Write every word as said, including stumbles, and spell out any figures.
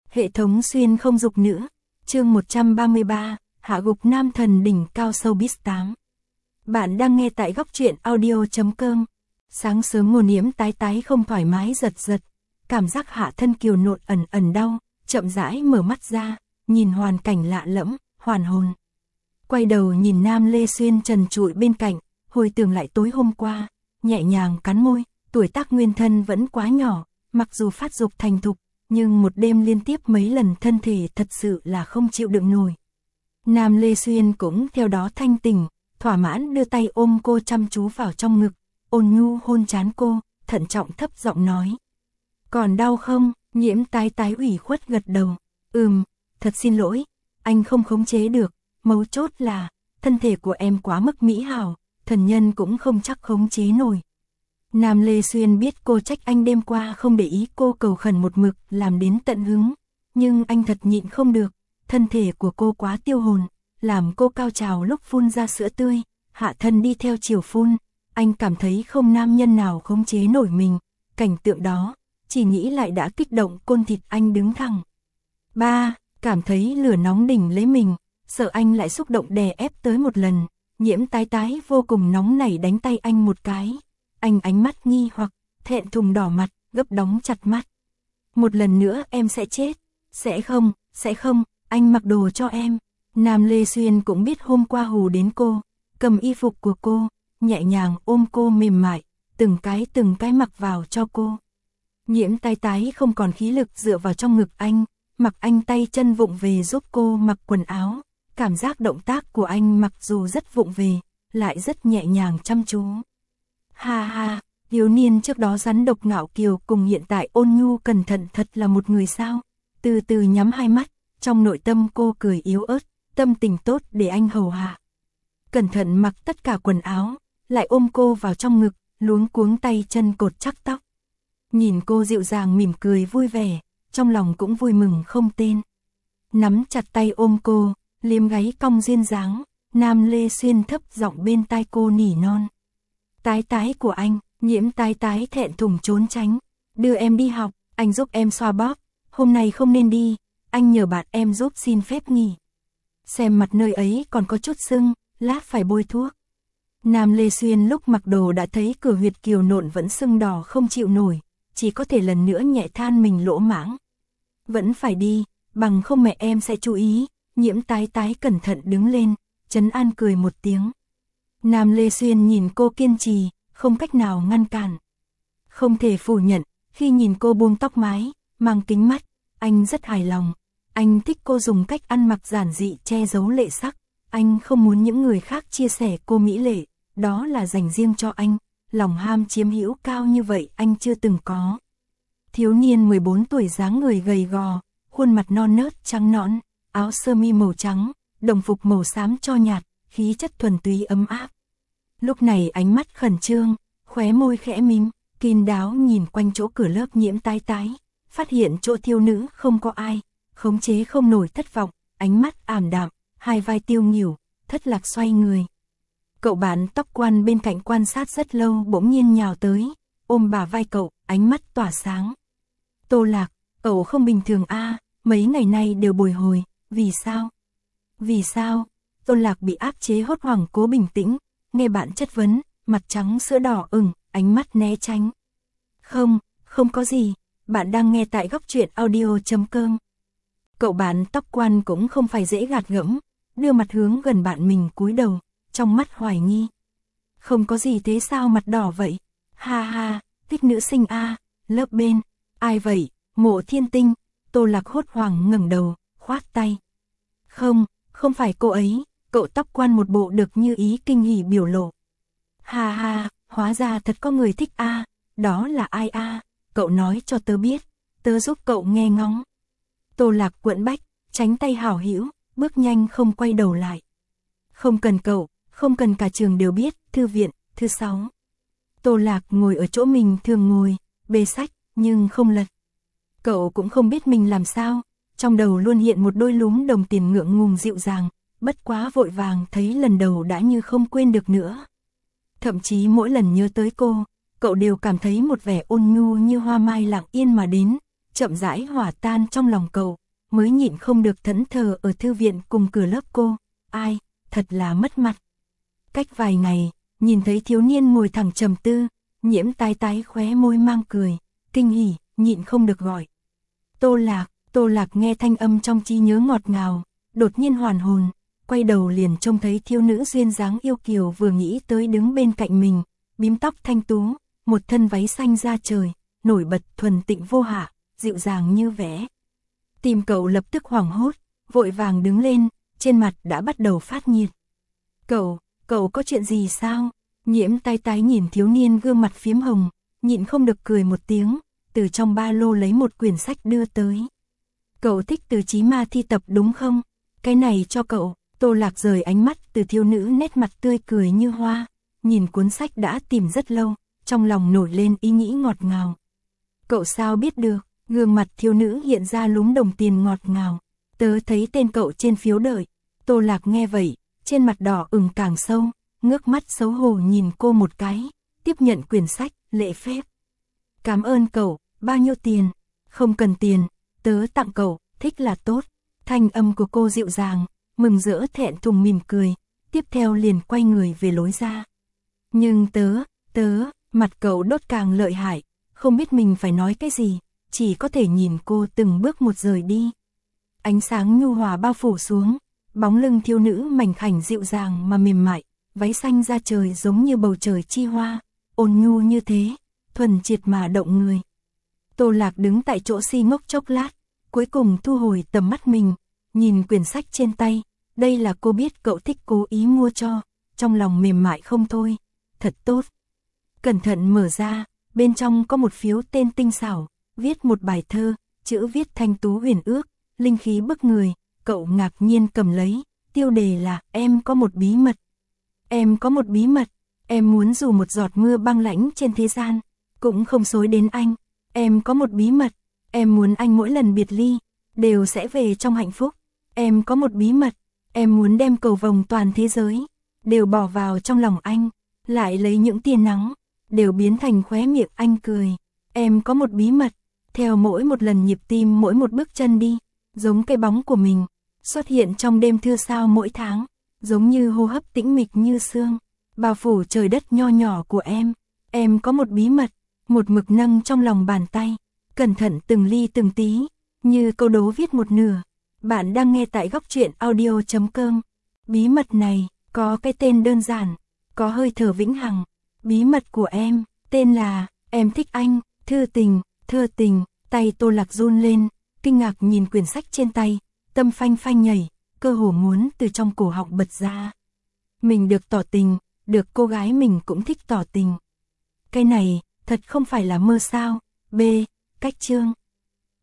Hệ thống xuyên không dục nữ. Chương một trăm ba mươi ba, hạ gục nam thần đỉnh cao showbiz tám. Bạn đang nghe tại góc truyện audio chấm com. Sáng sớm Ngô Nhiễm tái tái không thoải mái giật giật, cảm giác hạ thân kiều nộn ẩn ẩn đau, chậm rãi mở mắt ra, nhìn hoàn cảnh lạ lẫm, hoàn hồn. Quay đầu nhìn Nam Lê Xuyên trần trụi bên cạnh, hồi tưởng lại tối hôm qua, nhẹ nhàng cắn môi, tuổi tác nguyên thân vẫn quá nhỏ, mặc dù phát dục thành thục, nhưng một đêm liên tiếp mấy lần thân thể thật sự là không chịu đựng nổi. Nam Lê Xuyên cũng theo đó thanh tỉnh, thỏa mãn đưa tay ôm cô chăm chú vào trong ngực, ôn nhu hôn trán cô, thận trọng thấp giọng nói. Còn đau không? Nhiễm tái tái ủy khuất gật đầu. Ừm, thật xin lỗi, anh không khống chế được, mấu chốt là, thân thể của em quá mức mỹ hảo, thần nhân cũng không chắc khống chế nổi. Nam Lê Xuyên biết cô trách anh đêm qua không để ý cô cầu khẩn một mực làm đến tận hứng, nhưng anh thật nhịn không được, thân thể của cô quá tiêu hồn, làm cô cao trào lúc phun ra sữa tươi, hạ thân đi theo chiều phun, anh cảm thấy không nam nhân nào khống chế nổi mình, cảnh tượng đó, chỉ nghĩ lại đã kích động côn thịt anh đứng thẳng. Ba, cảm thấy lửa nóng đỉnh lấy mình, sợ anh lại xúc động đè ép tới một lần, Nhiễm tái tái vô cùng nóng nảy đánh tay anh một cái. Anh ánh mắt nghi hoặc, thẹn thùng đỏ mặt, gấp đóng chặt mắt. Một lần nữa em sẽ chết. Sẽ không, sẽ không, anh mặc đồ cho em. Nam Lê Xuyên cũng biết hôm qua hù đến cô, cầm y phục của cô, nhẹ nhàng ôm cô mềm mại, từng cái từng cái mặc vào cho cô. Nhiễm tái tái không còn khí lực dựa vào trong ngực anh, mặc anh tay chân vụng về giúp cô mặc quần áo. Cảm giác động tác của anh mặc dù rất vụng về, lại rất nhẹ nhàng chăm chú. Ha ha, thiếu niên trước đó rắn độc ngạo kiều cùng hiện tại ôn nhu cẩn thận thật là một người sao. Từ từ nhắm hai mắt, trong nội tâm cô cười yếu ớt, tâm tình tốt để anh hầu hạ. Cẩn thận mặc tất cả quần áo, lại ôm cô vào trong ngực, luống cuống tay chân cột chắc tóc. Nhìn cô dịu dàng mỉm cười vui vẻ, trong lòng cũng vui mừng không tên. Nắm chặt tay ôm cô, liếm gáy cong duyên dáng, Nam Lê Xuyên thấp giọng bên tai cô nỉ non. Tái tái của anh, Nhiễm tái tái thẹn thùng trốn tránh. Đưa em đi học, anh giúp em xoa bóp. Hôm nay không nên đi, anh nhờ bạn em giúp xin phép nghỉ. Xem mặt nơi ấy còn có chút sưng, lát phải bôi thuốc. Nam Lê Xuyên lúc mặc đồ đã thấy cửa huyệt kiều nộn vẫn sưng đỏ không chịu nổi, chỉ có thể lần nữa nhẹ than mình lỗ mãng. Vẫn phải đi, bằng không mẹ em sẽ chú ý. Nhiễm tái tái cẩn thận đứng lên, trấn an cười một tiếng. Nam Lê Xuyên nhìn cô kiên trì, không cách nào ngăn cản. Không thể phủ nhận, khi nhìn cô buông tóc mái, mang kính mắt, anh rất hài lòng. Anh thích cô dùng cách ăn mặc giản dị che giấu lệ sắc. Anh không muốn những người khác chia sẻ cô mỹ lệ, đó là dành riêng cho anh. Lòng ham chiếm hữu cao như vậy anh chưa từng có. Thiếu niên mười bốn tuổi dáng người gầy gò, khuôn mặt non nớt trắng nõn, áo sơ mi màu trắng, đồng phục màu xám cho nhạt, khí chất thuần túy ấm áp. Lúc này ánh mắt khẩn trương, khóe môi khẽ mím, kín đáo nhìn quanh chỗ cửa lớp Nhiễm tái tái, phát hiện chỗ thiếu nữ không có ai, khống chế không nổi thất vọng, ánh mắt ảm đạm, hai vai tiêu nghỉu, thất lạc xoay người. Cậu bạn tóc quan bên cạnh quan sát rất lâu bỗng nhiên nhào tới, ôm bả vai cậu, ánh mắt tỏa sáng. Tô Lạc, cậu không bình thường a, à, mấy ngày nay đều bồi hồi. Vì sao? Vì sao? Tô Lạc bị áp chế hốt hoảng cố bình tĩnh, nghe bạn chất vấn, mặt trắng sữa đỏ ửng, ánh mắt né tránh. Không, không có gì, bạn đang nghe tại góc truyện audio chấm com. Cậu bạn tóc quan cũng không phải dễ gạt gẫm, đưa mặt hướng gần bạn mình cúi đầu, trong mắt hoài nghi. Không có gì thế sao mặt đỏ vậy? Ha ha, thích nữ sinh a, à, lớp bên, ai vậy? Mộ Thiên Tinh. Tô Lạc hốt hoảng ngẩng đầu, khoát tay. Không, không phải cô ấy. Cậu tóc quan một bộ được như ý kinh hỉ biểu lộ. Ha ha, hóa ra thật có người thích a, à, đó là ai a? À? Cậu nói cho tớ biết, tớ giúp cậu nghe ngóng. Tô Lạc quẫn bách, tránh tay hảo hữu, bước nhanh không quay đầu lại. Không cần cậu, không cần cả trường đều biết, thư viện, thứ sáu. Tô Lạc ngồi ở chỗ mình thường ngồi, bê sách, nhưng không lật. Cậu cũng không biết mình làm sao, trong đầu luôn hiện một đôi lúm đồng tiền ngượng ngùng dịu dàng, bất quá vội vàng thấy lần đầu đã như không quên được nữa. Thậm chí mỗi lần nhớ tới cô, cậu đều cảm thấy một vẻ ôn nhu như hoa mai lặng yên mà đến, chậm rãi hòa tan trong lòng cậu, mới nhịn không được thẫn thờ ở thư viện cùng cửa lớp cô. Ai, thật là mất mặt. Cách vài ngày, nhìn thấy thiếu niên ngồi thẳng trầm tư, Nhiễm tái tái khóe môi mang cười, kinh hỉ, nhịn không được gọi. Tô Lạc, Tô Lạc nghe thanh âm trong trí nhớ ngọt ngào, đột nhiên hoàn hồn, quay đầu liền trông thấy thiếu nữ duyên dáng yêu kiều vừa nghĩ tới đứng bên cạnh mình, bím tóc thanh tú, một thân váy xanh da trời, nổi bật thuần tịnh vô hạ, dịu dàng như vẽ. Tim cậu lập tức hoảng hốt, vội vàng đứng lên, trên mặt đã bắt đầu phát nhiệt. Cậu, cậu có chuyện gì sao? Nhiễm tái tái nhìn thiếu niên gương mặt phím hồng, nhịn không được cười một tiếng, từ trong ba lô lấy một quyển sách đưa tới. Cậu thích Từ Chí Ma thi tập đúng không? Cái này cho cậu. Tô Lạc rời ánh mắt từ thiếu nữ nét mặt tươi cười như hoa, nhìn cuốn sách đã tìm rất lâu, trong lòng nổi lên ý nghĩ ngọt ngào. Cậu sao biết được? Gương mặt thiếu nữ hiện ra lúm đồng tiền ngọt ngào. Tớ thấy tên cậu trên phiếu đợi. Tô Lạc nghe vậy, trên mặt đỏ ửng càng sâu, ngước mắt xấu hổ nhìn cô một cái, tiếp nhận quyển sách, lễ phép. Cảm ơn cậu, bao nhiêu tiền? Không cần tiền, tớ tặng cậu, thích là tốt. Thanh âm của cô dịu dàng, mừng rỡ thẹn thùng mỉm cười, tiếp theo liền quay người về lối ra. Nhưng tớ, tớ, mặt cậu đốt càng lợi hại, không biết mình phải nói cái gì, chỉ có thể nhìn cô từng bước một rời đi. Ánh sáng nhu hòa bao phủ xuống, bóng lưng thiếu nữ mảnh khảnh dịu dàng mà mềm mại, váy xanh da trời giống như bầu trời chi hoa, ôn nhu như thế, thuần triệt mà động người. Tô Lạc đứng tại chỗ si ngốc chốc lát, cuối cùng thu hồi tầm mắt mình, nhìn quyển sách trên tay, đây là cô biết cậu thích cố ý mua cho, trong lòng mềm mại không thôi, thật tốt. Cẩn thận mở ra, bên trong có một phiếu tên tinh xảo, viết một bài thơ, chữ viết thanh tú huyền ước, linh khí bức người, cậu ngạc nhiên cầm lấy, tiêu đề là em có một bí mật. Em có một bí mật, em muốn dù một giọt mưa băng lãnh trên thế gian, cũng không xối đến anh. Em có một bí mật, em muốn anh mỗi lần biệt ly, đều sẽ về trong hạnh phúc. Em có một bí mật, em muốn đem cầu vồng toàn thế giới, đều bỏ vào trong lòng anh, lại lấy những tia nắng, đều biến thành khóe miệng anh cười. Em có một bí mật, theo mỗi một lần nhịp tim mỗi một bước chân đi, giống cái bóng của mình, xuất hiện trong đêm thưa sao mỗi tháng, giống như hô hấp tĩnh mịch như sương, bao phủ trời đất nho nhỏ của em. Em có một bí mật, một mực nâng trong lòng bàn tay, cẩn thận từng ly từng tí, như câu đố viết một nửa. Bạn đang nghe tại góc truyện audio chấm com. Bí mật này, có cái tên đơn giản, có hơi thở vĩnh hằng. Bí mật của em, tên là, em thích anh, thư tình, thơ tình. Tay Tô Lạc run lên, kinh ngạc nhìn quyển sách trên tay, tâm phanh phanh nhảy, cơ hồ muốn từ trong cổ họng bật ra. Mình được tỏ tình, được cô gái mình cũng thích tỏ tình. Cái này, thật không phải là mơ sao. B. Cách chương